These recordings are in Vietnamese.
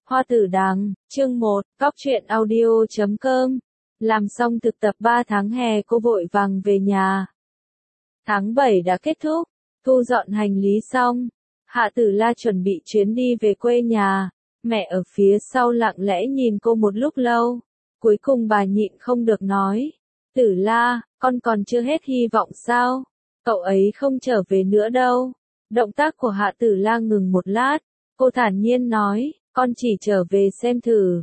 Hoa Tử Đằng, chương 1, Cóc truyện audio.com. Làm xong thực tập 3 tháng hè cô vội vàng về nhà. Tháng 7 đã kết thúc, thu dọn hành lý xong. Hạ Tử La chuẩn bị chuyến đi về quê nhà. Mẹ ở phía sau lặng lẽ nhìn cô một lúc lâu. Cuối cùng bà nhịn không được nói. Tử La, con còn chưa hết hy vọng sao? Cậu ấy không trở về nữa đâu. Động tác của Hạ Tử La ngừng một lát. Cô thản nhiên nói, con chỉ trở về xem thử.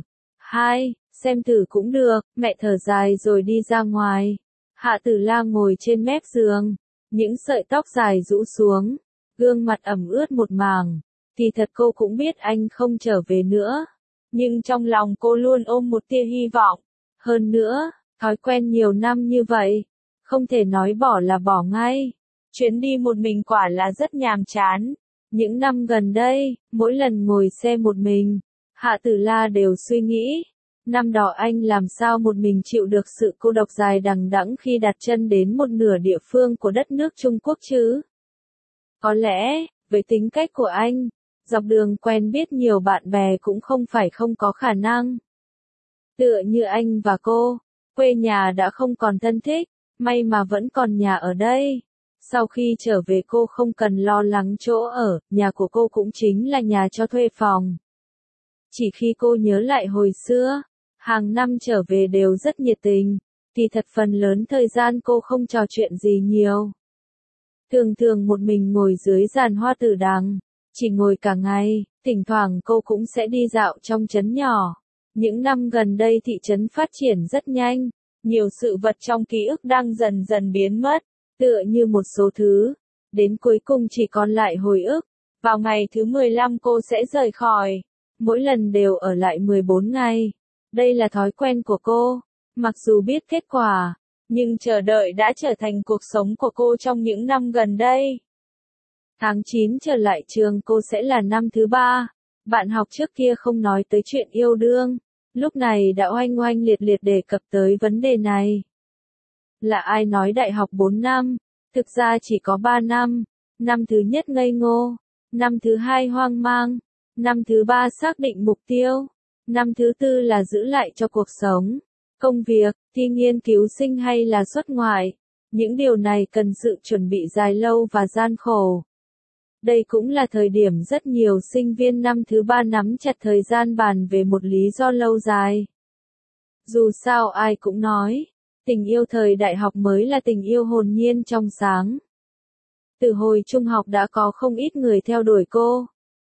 Xem thử cũng được, mẹ thở dài rồi đi ra ngoài. Hạ Tử La ngồi trên mép giường, những sợi tóc dài rũ xuống, gương mặt ẩm ướt một mảng. Thì thật cô cũng biết anh không trở về nữa, nhưng trong lòng cô luôn ôm một tia hy vọng. Hơn nữa, thói quen nhiều năm như vậy, không thể nói bỏ là bỏ ngay. Chuyến đi một mình quả là rất nhàm chán. Những năm gần đây, mỗi lần ngồi xe một mình, Hạ Tử La đều suy nghĩ, năm đó anh làm sao một mình chịu được sự cô độc dài đằng đẵng khi đặt chân đến một nửa địa phương của đất nước Trung Quốc chứ? Có lẽ, với tính cách của anh, dọc đường quen biết nhiều bạn bè cũng không phải không có khả năng. Tựa như anh và cô, quê nhà đã không còn thân thích, may mà vẫn còn nhà ở đây. Sau khi trở về cô không cần lo lắng chỗ ở, nhà của cô cũng chính là nhà cho thuê phòng. Chỉ khi cô nhớ lại hồi xưa, hàng năm trở về đều rất nhiệt tình, thì thật phần lớn thời gian cô không trò chuyện gì nhiều. Thường thường một mình ngồi dưới giàn Hoa Tử Đằng, chỉ ngồi cả ngày, thỉnh thoảng cô cũng sẽ đi dạo trong trấn nhỏ. Những năm gần đây thị trấn phát triển rất nhanh, nhiều sự vật trong ký ức đang dần dần biến mất. Tựa như một số thứ, đến cuối cùng chỉ còn lại hồi ức. Vào ngày thứ 15 cô sẽ rời khỏi, mỗi lần đều ở lại 14 ngày. Đây là thói quen của cô, mặc dù biết kết quả, nhưng chờ đợi đã trở thành cuộc sống của cô trong những năm gần đây. Tháng 9 trở lại trường cô sẽ là năm thứ 3, bạn học trước kia không nói tới chuyện yêu đương, lúc này đã oanh oanh liệt liệt đề cập tới vấn đề này. Là ai nói đại học 4 năm, thực ra chỉ có 3 năm, năm thứ nhất ngây ngô, năm thứ hai hoang mang, năm thứ ba xác định mục tiêu, năm thứ tư là giữ lại cho cuộc sống, công việc, thi nghiên cứu sinh hay là xuất ngoại. Những điều này cần sự chuẩn bị dài lâu và gian khổ. Đây cũng là thời điểm rất nhiều sinh viên năm thứ 3 nắm chặt thời gian bàn về một lý do lâu dài. Dù sao ai cũng nói, tình yêu thời đại học mới là tình yêu hồn nhiên trong sáng. Từ hồi trung học đã có không ít người theo đuổi cô.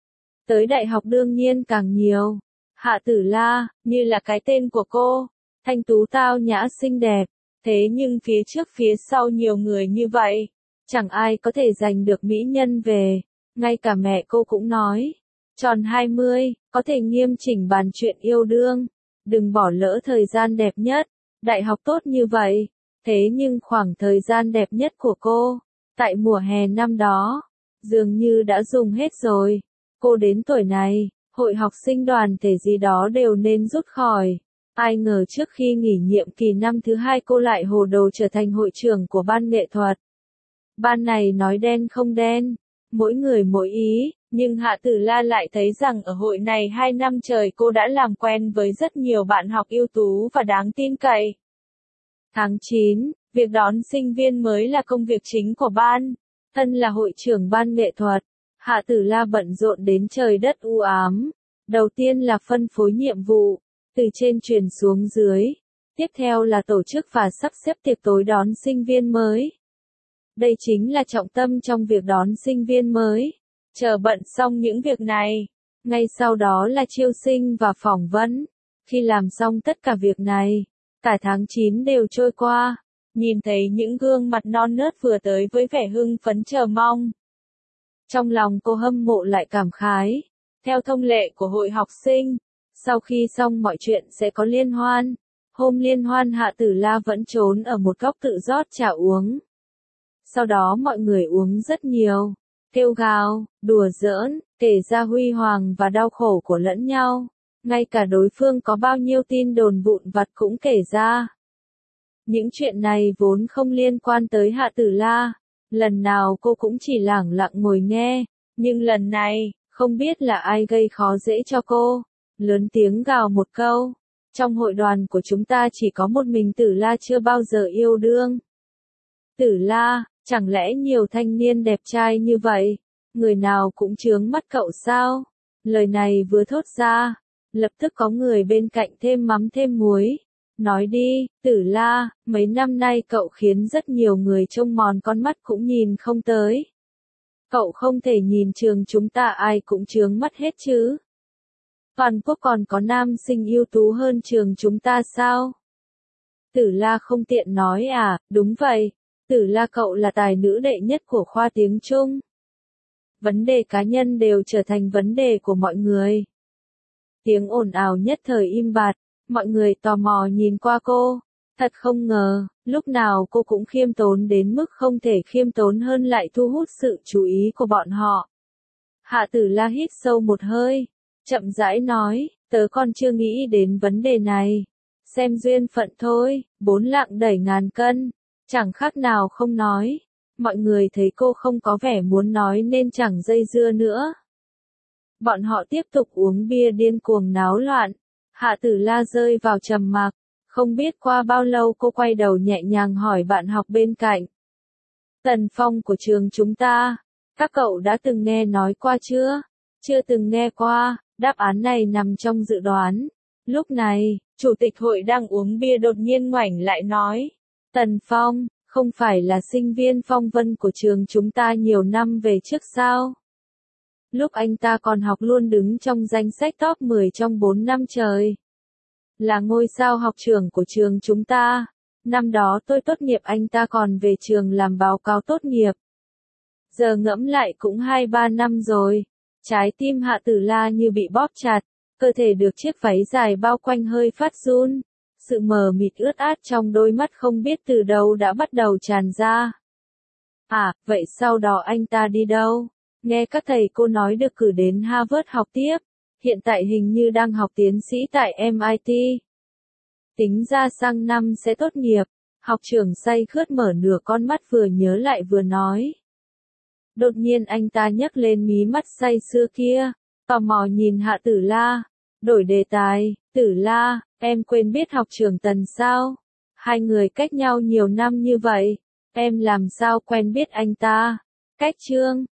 Tới đại học đương nhiên càng nhiều. Hạ Tử La, như là cái tên của cô, thanh tú tao nhã xinh đẹp. Thế nhưng phía trước phía sau nhiều người như vậy, chẳng ai có thể giành được mỹ nhân về. Ngay cả mẹ cô cũng nói, tròn 20, có thể nghiêm chỉnh bàn chuyện yêu đương. Đừng bỏ lỡ thời gian đẹp nhất. Đại học tốt như vậy, thế nhưng khoảng thời gian đẹp nhất của cô, tại mùa hè năm đó, dường như đã dùng hết rồi. Cô đến tuổi này, hội học sinh đoàn thể gì đó đều nên rút khỏi. Ai ngờ trước khi nghỉ nhiệm kỳ năm thứ 2 cô lại hồ đồ trở thành hội trưởng của ban nghệ thuật. Ban này nói đen không đen, mỗi người mỗi ý, nhưng Hạ Tử La lại thấy rằng ở hội này 2 năm trời cô đã làm quen với rất nhiều bạn học ưu tú và đáng tin cậy. Tháng 9, việc đón sinh viên mới là công việc chính của ban. Thân là hội trưởng ban nghệ thuật, Hạ Tử La bận rộn đến trời đất u ám. Đầu tiên là phân phối nhiệm vụ, từ trên truyền xuống dưới. Tiếp theo là tổ chức và sắp xếp tiệc tối đón sinh viên mới. Đây chính là trọng tâm trong việc đón sinh viên mới. Chờ bận xong những việc này, ngay sau đó là chiêu sinh và phỏng vấn. Khi làm xong tất cả việc này, cả tháng 9 đều trôi qua, nhìn thấy những gương mặt non nớt vừa tới với vẻ hưng phấn chờ mong. Trong lòng cô hâm mộ lại cảm khái. Theo thông lệ của hội học sinh, sau khi xong mọi chuyện sẽ có liên hoan. Hôm liên hoan Hạ Tử La vẫn trốn ở một góc tự rót trà uống. Sau đó mọi người uống rất nhiều, kêu gào, đùa giỡn, kể ra huy hoàng và đau khổ của lẫn nhau. Ngay cả đối phương có bao nhiêu tin đồn vụn vặt cũng kể ra. Những chuyện này vốn không liên quan tới Hạ Tử La. Lần nào cô cũng chỉ lẳng lặng ngồi nghe. Nhưng lần này, không biết là ai gây khó dễ cho cô. lớn tiếng gào một câu. Trong hội đoàn của chúng ta chỉ có một mình Tử La chưa bao giờ yêu đương. Tử La, chẳng lẽ nhiều thanh niên đẹp trai như vậy, người nào cũng chướng mắt cậu sao? Lời này vừa thốt ra, lập tức có người bên cạnh thêm mắm thêm muối. Nói đi, Tử La, mấy năm nay cậu khiến rất nhiều người trông mòn con mắt cũng nhìn không tới. Cậu không thể nhìn trường chúng ta ai cũng chướng mắt hết chứ. Toàn quốc còn có nam sinh ưu tú hơn trường chúng ta sao? Tử La không tiện nói à, đúng vậy, Tử La cậu là tài nữ đệ nhất của khoa tiếng Trung. Vấn đề cá nhân đều trở thành vấn đề của mọi người. Tiếng ồn ào nhất thời im bặt, mọi người tò mò nhìn qua cô. Thật không ngờ, lúc nào cô cũng khiêm tốn đến mức không thể khiêm tốn hơn lại thu hút sự chú ý của bọn họ. Hạ Tử La hít sâu một hơi, chậm rãi nói, tớ còn chưa nghĩ đến vấn đề này. Xem duyên phận thôi, 4 lạng đẩy ngàn cân, chẳng khác nào không nói. Mọi người thấy cô không có vẻ muốn nói nên chẳng dây dưa nữa. Bọn họ tiếp tục uống bia điên cuồng náo loạn. Hạ Tử La rơi vào trầm mặc. Không biết qua bao lâu cô quay đầu nhẹ nhàng hỏi bạn học bên cạnh. Tần Phong của trường chúng ta, các cậu đã từng nghe nói qua chưa? Chưa từng nghe qua, đáp án này nằm trong dự đoán. Lúc này, chủ tịch hội đang uống bia đột nhiên ngoảnh lại nói. Tần Phong, không phải là sinh viên phong vân của trường chúng ta nhiều năm về trước sao? Lúc anh ta còn học luôn đứng trong danh sách top 10 trong 4 năm trời. Là ngôi sao học trưởng của trường chúng ta. Năm đó tôi tốt nghiệp anh ta còn về trường làm báo cáo tốt nghiệp. Giờ ngẫm lại cũng 2-3 năm rồi. Trái tim Hạ Tử La như bị bóp chặt, cơ thể được chiếc váy dài bao quanh hơi phát run. Sự mờ mịt ướt át trong đôi mắt không biết từ đâu đã bắt đầu tràn ra. À, vậy sau đó anh ta đi đâu? Nghe các thầy cô nói được cử đến Harvard học tiếp. Hiện tại hình như đang học tiến sĩ tại MIT. Tính ra sang năm sẽ tốt nghiệp. Học trưởng say khướt mở nửa con mắt vừa nhớ lại vừa nói. Đột nhiên anh ta nhấc lên mí mắt say sưa kia, tò mò nhìn Hạ Tử La. Đổi đề tài, Tử La, em quên biết học trưởng Tần sao? Hai người cách nhau nhiều năm như vậy, em làm sao quen biết anh ta? Cách chương